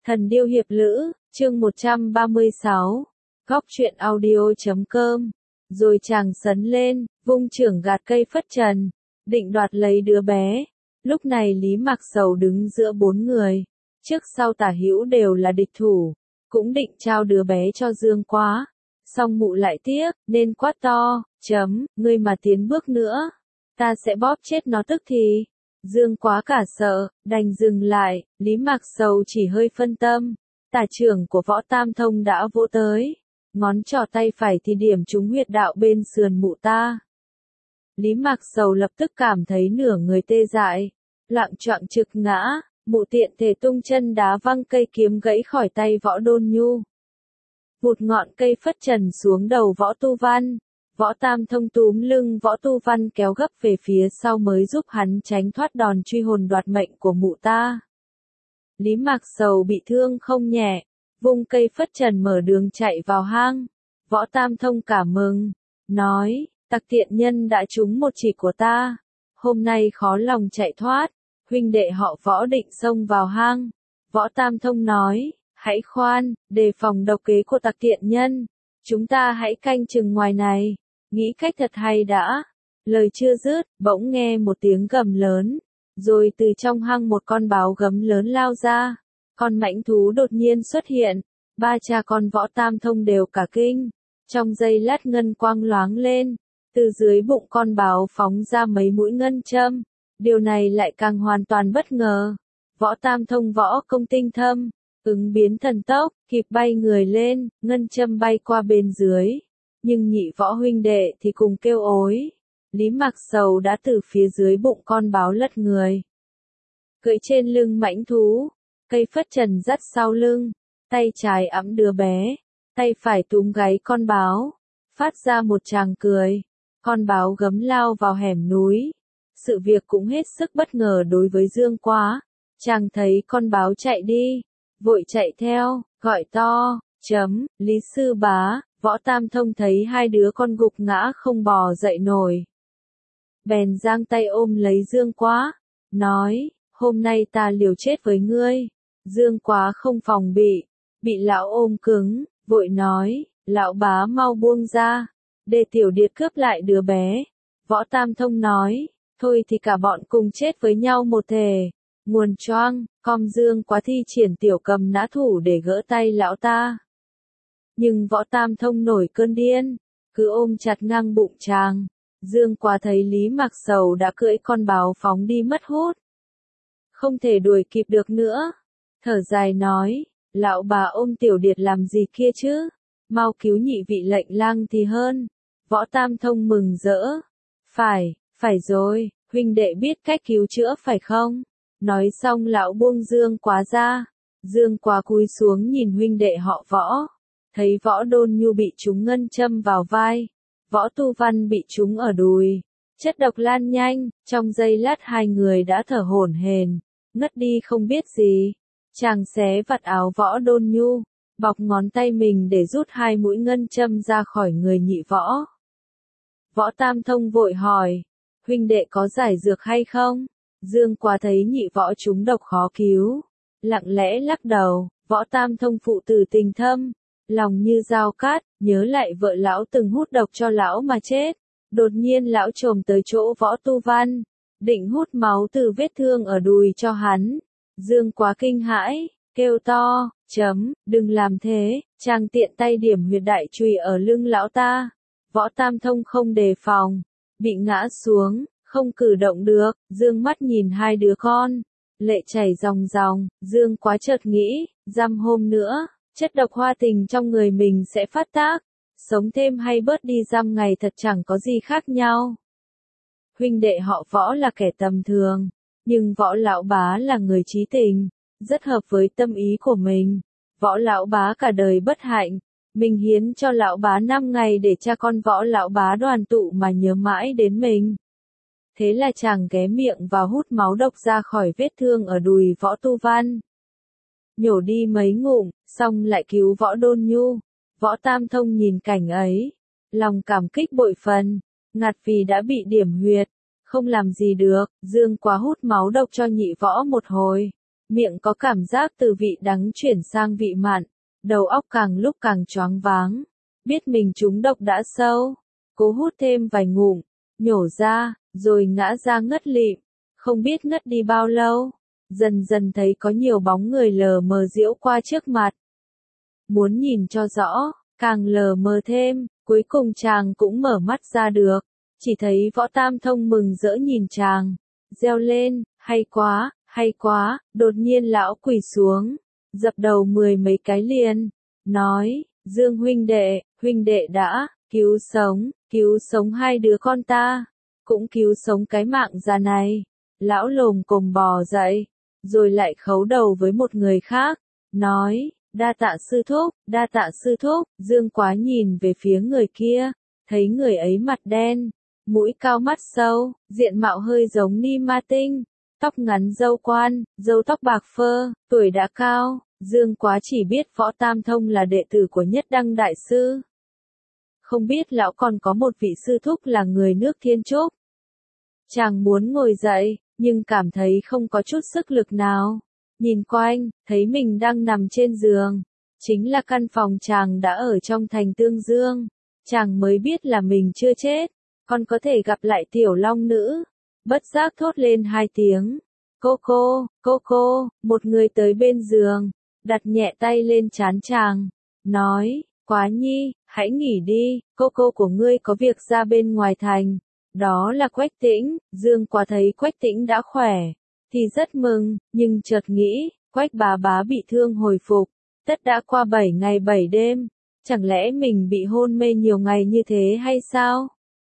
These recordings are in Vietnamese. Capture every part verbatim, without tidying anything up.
Thần điêu hiệp lữ, chương một trăm ba mươi sáu, góc truyện audio.com. Rồi chàng sấn lên, vung chưởng gạt cây phất trần, định đoạt lấy đứa bé. Lúc này Lý Mạc Sầu đứng giữa bốn người, trước sau tả hữu đều là địch thủ, cũng định trao đứa bé cho Dương Quá. Song mụ lại tiếc, nên quát to, chấm, ngươi mà tiến bước nữa, ta sẽ bóp chết nó tức thì. Dương Quá cả sợ, đành dừng lại, Lý Mạc Sầu chỉ hơi phân tâm. Tả trưởng của Võ Tam Thông đã vỗ tới, ngón trỏ tay phải thì điểm trúng huyệt đạo bên sườn mụ ta. Lý Mạc Sầu lập tức cảm thấy nửa người tê dại, loạng choạng trực ngã, mụ tiện thể tung chân đá văng cây kiếm gãy khỏi tay Võ Đôn Nhu. Vụt ngọn cây phất trần xuống đầu Võ Tu Văn. Võ Tam Thông túm lưng Võ Tu Văn kéo gấp về phía sau mới giúp hắn tránh thoát đòn truy hồn đoạt mệnh của mụ ta. Lý Mạc Sầu bị thương không nhẹ, vung cây phất trần mở đường chạy vào hang. Võ Tam Thông cảm mừng, nói, tặc tiện nhân đã trúng một chỉ của ta, hôm nay khó lòng chạy thoát. Huynh đệ họ Võ định xông vào hang. Võ Tam Thông nói, hãy khoan, đề phòng độc kế của tặc tiện nhân, chúng ta hãy canh chừng ngoài này. Nghĩ cách thật hay đã. Lời chưa dứt, bỗng nghe một tiếng gầm lớn, rồi từ trong hang một con báo gấm lớn lao ra. Con mãnh thú đột nhiên xuất hiện, ba cha con Võ Tam Thông đều cả kinh. Trong giây lát ngân quang loáng lên, từ dưới bụng con báo phóng ra mấy mũi ngân châm. Điều này lại càng hoàn toàn bất ngờ. Võ Tam Thông võ công tinh thâm, ứng biến thần tốc, kịp bay người lên, ngân châm bay qua bên dưới. Nhưng nhị Võ huynh đệ thì cùng kêu ối. Lý Mạc Sầu đã từ phía dưới bụng con báo lật người, cưỡi trên lưng mãnh thú, cây phất trần dắt sau lưng, tay trái ẵm đứa bé, tay phải túm gáy con báo, phát ra một tràng cười. Con báo gấm lao vào hẻm núi. Sự việc cũng hết sức bất ngờ đối với Dương Quá. Chàng thấy con báo chạy đi, vội chạy theo, gọi to, chấm, Lý Sư Bá. Võ Tam Thông thấy hai đứa con gục ngã không bò dậy nổi, bèn giang tay ôm lấy Dương Quá, nói, hôm nay ta liều chết với ngươi. Dương Quá không phòng bị, bị lão ôm cứng, vội nói, lão bá mau buông ra, để tiểu điệt cướp lại đứa bé. Võ Tam Thông nói, thôi thì cả bọn cùng chết với nhau một thể. Nguồn choang, com Dương Quá thi triển tiểu cầm nã thủ để gỡ tay lão ta. Nhưng Võ Tam Thông nổi cơn điên, cứ ôm chặt ngang bụng chàng. Dương Quá thấy Lý Mạc Sầu đã cưỡi con báo phóng đi mất hút, không thể đuổi kịp được nữa. Thở dài nói, lão bà ôm tiểu điệt làm gì kia chứ, mau cứu nhị vị lệnh lang thì hơn. Võ Tam Thông mừng rỡ, phải, phải rồi, huynh đệ biết cách cứu chữa phải không? Nói xong lão buông Dương Quá ra. Dương Quá cúi xuống nhìn huynh đệ họ Võ, thấy Võ Đôn Nhu bị trúng ngân châm vào vai, Võ Tu Văn bị trúng ở đùi, chất độc lan nhanh, trong giây lát hai người đã thở hổn hển, ngất đi không biết gì. Chàng xé vạt áo Võ Đôn Nhu, bọc ngón tay mình để rút hai mũi ngân châm ra khỏi người nhị Võ. Võ Tam Thông vội hỏi, huynh đệ có giải dược hay không? Dương Quá thấy nhị Võ trúng độc khó cứu, lặng lẽ lắc đầu. Võ Tam Thông phụ tử tình thâm, lòng như dao cát, nhớ lại vợ lão từng hút độc cho lão mà chết. Đột nhiên lão trồm tới chỗ Võ Tu Văn, định hút máu từ vết thương ở đùi cho hắn. Dương Quá kinh hãi, kêu to, chấm, đừng làm thế. Chàng tiện tay điểm huyệt đại chùy ở lưng lão ta. Võ Tam Thông không đề phòng, bị ngã xuống, không cử động được. Dương mắt nhìn hai đứa con, lệ chảy ròng ròng. Dương Quá chợt nghĩ, dăm hôm nữa, chất độc hoa tình trong người mình sẽ phát tác, sống thêm hay bớt đi dăm ngày thật chẳng có gì khác nhau. Huynh đệ họ Võ là kẻ tầm thường, nhưng Võ lão bá là người trí tình, rất hợp với tâm ý của mình. Võ lão bá cả đời bất hạnh, mình hiến cho lão bá năm ngày để cha con Võ lão bá đoàn tụ mà nhớ mãi đến mình. Thế là chàng ghé miệng vào hút máu độc ra khỏi vết thương ở đùi Võ Tu Văn, nhổ đi mấy ngụm, xong lại cứu Võ Đôn Nhu. Võ Tam Thông nhìn cảnh ấy, lòng cảm kích bội phần, ngặt vì đã bị điểm huyệt, không làm gì được. Dương Quá hút máu độc cho nhị Võ một hồi, miệng có cảm giác từ vị đắng chuyển sang vị mặn, đầu óc càng lúc càng choáng váng, biết mình trúng độc đã sâu, cố hút thêm vài ngụm, nhổ ra, rồi ngã ra ngất lịm, không biết ngất đi bao lâu, dần dần thấy có nhiều bóng người lờ mờ diễu qua trước mặt. Muốn nhìn cho rõ, càng lờ mờ thêm, cuối cùng chàng cũng mở mắt ra được, chỉ thấy Võ Tam Thông mừng rỡ nhìn chàng, reo lên, hay quá, hay quá, đột nhiên lão quỳ xuống, dập đầu mười mấy cái liền, nói, Dương huynh đệ, huynh đệ đã, cứu sống, cứu sống hai đứa con ta, cũng cứu sống cái mạng già này. Lão lồm cồm bò dậy, rồi lại khấu đầu với một người khác, nói, đa tạ sư thúc, đa tạ sư thúc. Dương Quá nhìn về phía người kia, thấy người ấy mặt đen, mũi cao mắt sâu, diện mạo hơi giống Ni Ma Tinh, tóc ngắn râu quan, râu tóc bạc phơ, tuổi đã cao. Dương Quá chỉ biết Võ Tam Thông là đệ tử của Nhất Đăng Đại Sư. Không biết lão còn có một vị sư thúc là người nước Thiên Trúc. Chàng muốn ngồi dậy, nhưng cảm thấy không có chút sức lực nào. Nhìn quanh, thấy mình đang nằm trên giường. Chính là căn phòng chàng đã ở trong thành Tương Dương. Chàng mới biết là mình chưa chết, còn có thể gặp lại tiểu long nữ. Bất giác thốt lên hai tiếng. Cô cô, cô cô, một người tới bên giường, đặt nhẹ tay lên trán chàng, nói, Quá Nhi, hãy nghỉ đi, cô cô của ngươi có việc ra bên ngoài thành. Đó là Quách Tĩnh. Dương Quá thấy Quách Tĩnh đã khỏe, thì rất mừng, nhưng chợt nghĩ, Quách bá bá bị thương hồi phục, tất đã qua bảy ngày bảy đêm, chẳng lẽ mình bị hôn mê nhiều ngày như thế hay sao?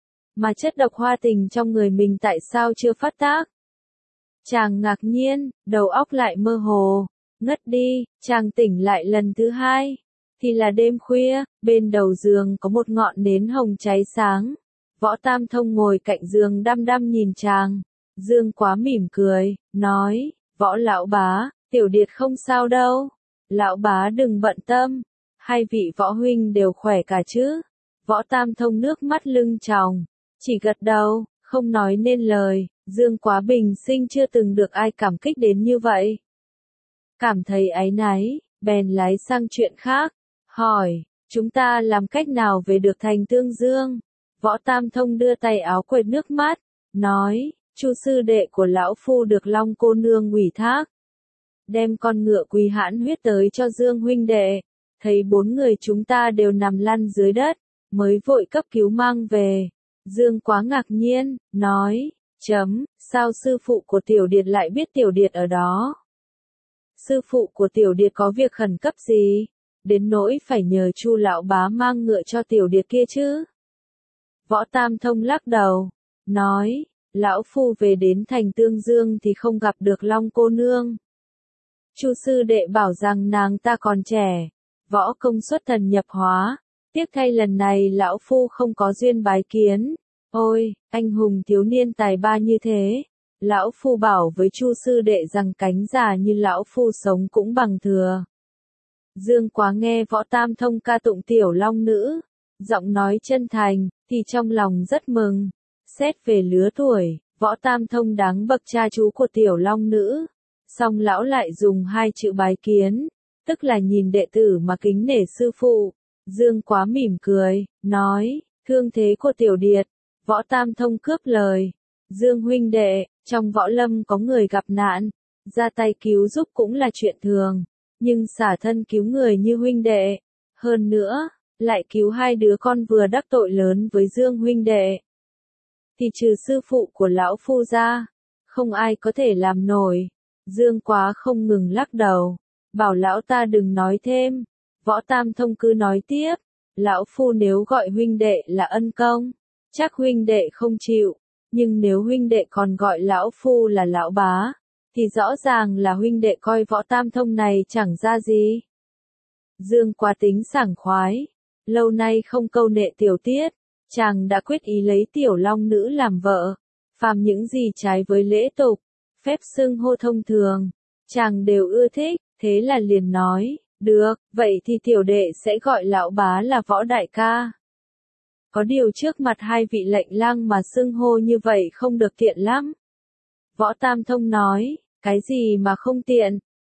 Mà chất độc hoa tình trong người mình tại sao chưa phát tác? Chàng ngạc nhiên, đầu óc lại mơ hồ, ngất đi. Chàng tỉnh lại lần thứ hai, thì là đêm khuya, bên đầu giường có một ngọn nến hồng cháy sáng. Võ Tam Thông ngồi cạnh giường đăm đăm nhìn chàng. Dương Quá mỉm cười, nói, Võ lão bá, tiểu điệt không sao đâu. Lão bá đừng bận tâm, hai vị võ huynh đều khỏe cả chứ? Võ Tam Thông nước mắt lưng tròng, chỉ gật đầu, không nói nên lời. Dương Quá bình sinh chưa từng được ai cảm kích đến như vậy. Cảm thấy áy náy, bèn lái sang chuyện khác, hỏi, chúng ta làm cách nào về được thành Tương Dương? Võ Tam Thông đưa tay áo quệt nước mắt, nói, Chu sư đệ của lão phu được Long cô nương ủy thác, đem con ngựa Quý Hãn huyết tới cho Dương huynh đệ, thấy bốn người chúng ta đều nằm lăn dưới đất, mới vội cấp cứu mang về. Dương Quá ngạc nhiên, nói, chấm, sao sư phụ của tiểu điệt lại biết tiểu điệt ở đó? Sư phụ của tiểu điệt có việc khẩn cấp gì, đến nỗi phải nhờ Chu lão bá mang ngựa cho tiểu điệt kia chứ? Võ Tam Thông lắc đầu, nói, lão phu về đến thành Tương Dương thì không gặp được Long cô nương. Chu sư đệ bảo rằng nàng ta còn trẻ, võ công xuất thần nhập hóa, tiếc thay lần này lão phu không có duyên bái kiến. Ôi, anh hùng thiếu niên tài ba như thế, lão phu bảo với Chu sư đệ rằng cánh già như lão phu sống cũng bằng thừa. Dương Quá nghe Võ Tam Thông ca tụng tiểu long nữ, giọng nói chân thành, thì trong lòng rất mừng. Xét về lứa tuổi, Võ Tam Thông đáng bậc cha chú của tiểu long nữ. Song lão lại dùng hai chữ bái kiến, tức là nhìn đệ tử mà kính nể sư phụ. Dương Quá mỉm cười, nói, thương thế của tiểu điệt. Võ Tam Thông cướp lời, Dương huynh đệ, trong võ lâm có người gặp nạn, ra tay cứu giúp cũng là chuyện thường, nhưng xả thân cứu người như huynh đệ, hơn nữa, lại cứu hai đứa con vừa đắc tội lớn với Dương huynh đệ, thì trừ sư phụ của lão phu ra, không ai có thể làm nổi. Dương Quá không ngừng lắc đầu, bảo lão ta đừng nói thêm. Võ Tam Thông cứ nói tiếp, lão phu nếu gọi huynh đệ là ân công, chắc huynh đệ không chịu, nhưng nếu huynh đệ còn gọi lão phu là lão bá, thì rõ ràng là huynh đệ coi Võ Tam Thông này chẳng ra gì. Dương Quá tính sảng khoái, lâu nay không câu nệ tiểu tiết, chàng đã quyết ý lấy tiểu long nữ làm vợ, phàm những gì trái với lễ tục, phép xưng hô thông thường, chàng đều ưa thích, thế là liền nói, được, vậy thì tiểu đệ sẽ gọi lão bá là Võ đại ca. Có điều trước mặt hai vị lệnh lang mà xưng hô như vậy không được tiện lắm. Võ Tam Thông nói, cái gì mà không tiện,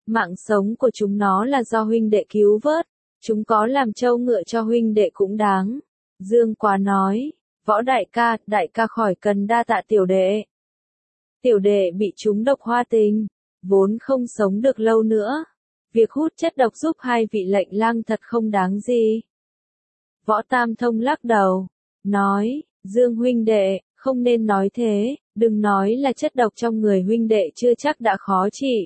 Mạng sống của chúng nó là do huynh đệ cứu vớt, chúng có làm trâu ngựa cho huynh đệ cũng đáng. Dương Quá nói, Võ đại ca, đại ca khỏi cần đa tạ tiểu đệ. Tiểu đệ bị trúng độc hoa tình, vốn không sống được lâu nữa. Việc hút chất độc giúp hai vị lệnh lang thật không đáng gì. Võ Tam Thông lắc đầu, nói, Dương huynh đệ, không nên nói thế, đừng nói là chất độc trong người huynh đệ chưa chắc đã khó trị.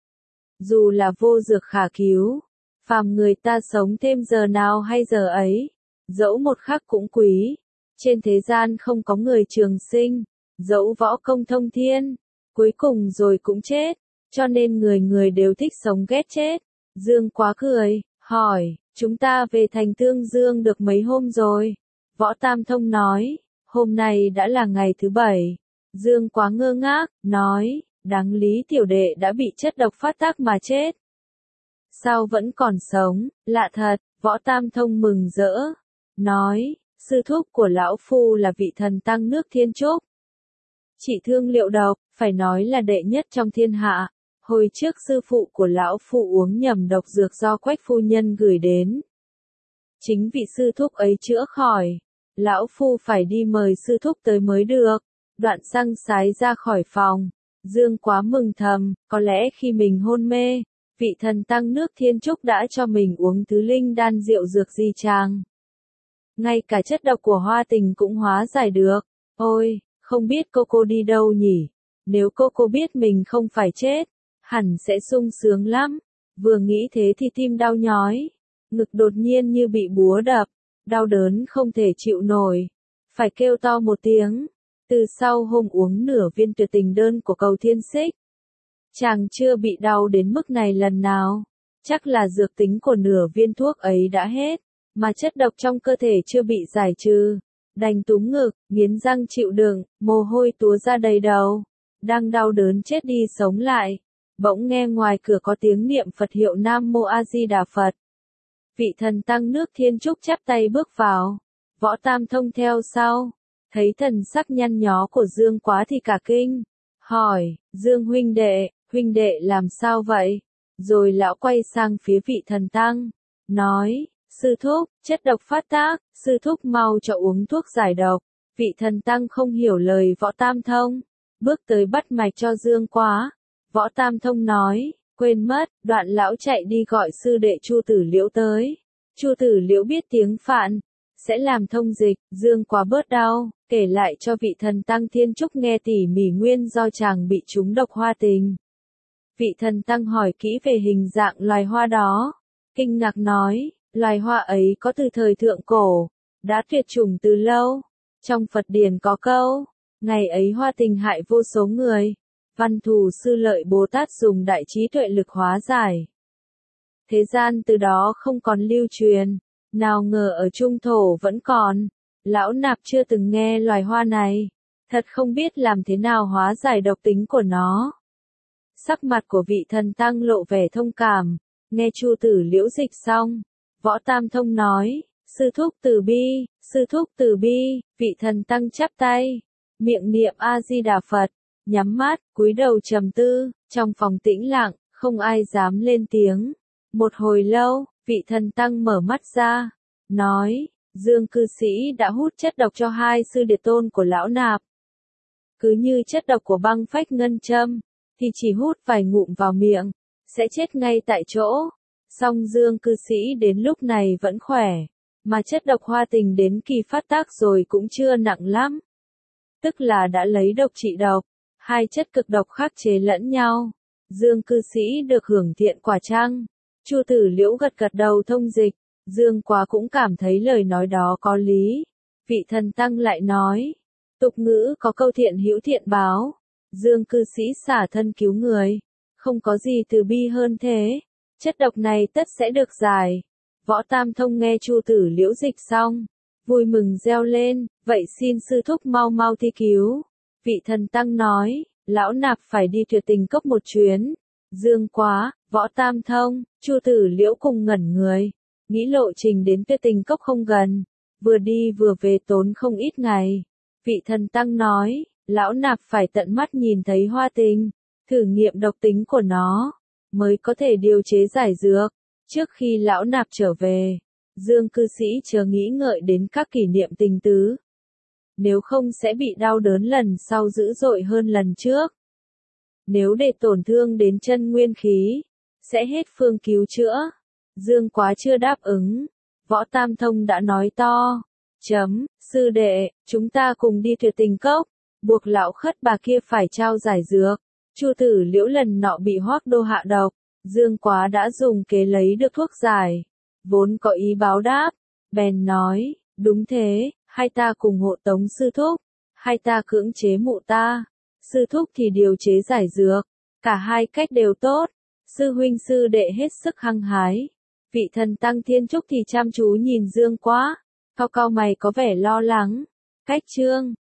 Dù là vô dược khả cứu, phàm người ta sống thêm giờ nào hay giờ ấy, dẫu một khắc cũng quý. Trên thế gian không có người trường sinh, dẫu võ công thông thiên, cuối cùng rồi cũng chết, cho nên người người đều thích sống ghét chết. Dương Quá cười, hỏi, chúng ta về thành Tương Dương được mấy hôm rồi? Võ Tam Thông nói, hôm nay đã là ngày thứ bảy. Dương Quá ngơ ngác, nói, đáng lý tiểu đệ đã bị chất độc phát tác mà chết. Sao vẫn còn sống, lạ thật. Võ Tam Thông mừng rỡ, nói, sư thúc của lão phu là vị thần tăng nước Thiên Trúc. Chỉ thương liệu độc, phải nói là đệ nhất trong thiên hạ. Hồi trước sư phụ của lão phu uống nhầm độc dược do Quách phu nhân gửi đến. Chính vị sư thúc ấy chữa khỏi. Lão phu phải đi mời sư thúc tới mới được. Đoạn xăng sái ra khỏi phòng. Dương Quá mừng thầm, có lẽ khi mình hôn mê, vị thần tăng nước Thiên Trúc đã cho mình uống thứ linh đan rượu dược gì chàng. Ngay cả chất độc của hoa tình cũng hóa giải được. Ôi, không biết cô cô đi đâu nhỉ? Nếu cô cô biết mình không phải chết, hẳn sẽ sung sướng lắm. Vừa nghĩ thế thì tim đau nhói. Ngực đột nhiên như bị búa đập. Đau đớn không thể chịu nổi. Phải kêu to một tiếng. Từ sau hôm uống nửa viên tuyệt tình đơn của Cầu Thiên Xích, chàng chưa bị đau đến mức này lần nào. Chắc là dược tính của nửa viên thuốc ấy đã hết, mà chất độc trong cơ thể chưa bị giải trừ. Đành túm ngực, nghiến răng chịu đựng, mồ hôi túa ra đầy đầu. Đang đau đớn chết đi sống lại. Bỗng nghe ngoài cửa có tiếng niệm Phật hiệu Nam Mô A Di Đà Phật. Vị thần tăng nước Thiên Trúc chắp tay bước vào. Võ Tam Thông theo sau. Thấy thần sắc nhăn nhó của Dương Quá thì cả kinh. Hỏi, Dương huynh đệ, huynh đệ làm sao vậy? Rồi lão quay sang phía vị thần tăng. Nói, sư thúc, chất độc phát tác, sư thúc mau cho uống thuốc giải độc. Vị thần tăng không hiểu lời Võ Tam Thông. Bước tới bắt mạch cho Dương Quá. Võ Tam Thông nói, quên mất, đoạn lão chạy đi gọi sư đệ Chu Tử Liễu tới. Chu Tử Liễu biết tiếng Phạn, sẽ làm thông dịch. Dương Quá bớt đau, kể lại cho vị thần tăng Thiên Trúc nghe tỉ mỉ nguyên do chàng bị trúng độc hoa tình. Vị thần tăng hỏi kỹ về hình dạng loài hoa đó, kinh ngạc nói, loài hoa ấy có từ thời thượng cổ, đã tuyệt chủng từ lâu. Trong Phật điển có câu, ngày ấy hoa tình hại vô số người. Văn Thù Sư Lợi Bồ Tát dùng đại trí tuệ lực hóa giải. Thế gian từ đó không còn lưu truyền, nào ngờ ở Trung Thổ vẫn còn. Lão nạp chưa từng nghe loài hoa này, thật không biết làm thế nào hóa giải độc tính của nó. Sắc mặt của vị thần tăng lộ vẻ thông cảm, nghe Chu Tử Liễu dịch xong, Võ Tam Thông nói, sư thúc từ bi, sư thúc từ bi. Vị thần tăng chắp tay, miệng niệm A Di Đà Phật, nhắm mắt, cúi đầu trầm tư. Trong phòng tĩnh lặng, không ai dám lên tiếng. Một hồi lâu, vị thần tăng mở mắt ra, nói, Dương cư sĩ đã hút chất độc cho hai sư điệt tôn của lão nạp. Cứ như chất độc của băng phách ngân châm, thì chỉ hút vài ngụm vào miệng, sẽ chết ngay tại chỗ. Song Dương cư sĩ đến lúc này vẫn khỏe, mà chất độc hoa tình đến kỳ phát tác rồi cũng chưa nặng lắm. Tức là đã lấy độc trị độc, hai chất cực độc khắc chế lẫn nhau. Dương cư sĩ được hưởng thiện quả chăng? Chu Tử Liễu gật gật đầu thông dịch. Dương Quá cũng cảm thấy lời nói đó có lý. Vị thần tăng lại nói, tục ngữ có câu thiện hữu thiện báo. Dương cư sĩ xả thân cứu người, không có gì từ bi hơn thế. Chất độc này tất sẽ được giải. Võ Tam Thông nghe Chu Tử Liễu dịch xong, vui mừng reo lên, vậy xin sư thúc mau mau thi cứu. Vị thần tăng nói, lão nạp phải đi Tuyệt Tình Cốc một chuyến. Dương Quá, Võ Tam Thông, Chu Tử Liễu cùng ngẩn người. Nghĩ lộ trình đến Tuyệt Tình Cốc không gần, vừa đi vừa về tốn không ít ngày. Vị thần tăng nói, lão nạp phải tận mắt nhìn thấy hoa tình, thử nghiệm độc tính của nó. mới có thể điều chế giải dược. Trước khi lão nạp trở về, Dương cư sĩ chớ nghĩ ngợi đến các kỷ niệm tình tứ. Nếu không sẽ bị đau đớn lần sau dữ dội hơn lần trước. Nếu để tổn thương đến chân nguyên khí, sẽ hết phương cứu chữa. Dương Quá chưa đáp ứng. Võ Tam Thông đã nói to. Chấm, sư đệ, chúng ta cùng đi Tuyệt Tình Cốc, buộc lão khất bà kia phải trao giải dược. Chu Tử Liễu lần nọ bị Hoắc Đô hạ độc, Dương Quá đã dùng kế lấy được thuốc giải, vốn có ý báo đáp, bèn nói, đúng thế, hai ta cùng hộ tống sư thúc, hai ta cưỡng chế mụ ta, sư thúc thì điều chế giải dược, cả hai cách đều tốt. Sư huynh sư đệ hết sức hăng hái. Vị thần tăng Thiên Trúc thì chăm chú nhìn Dương Quá, cau cau mày có vẻ lo lắng. Cách chương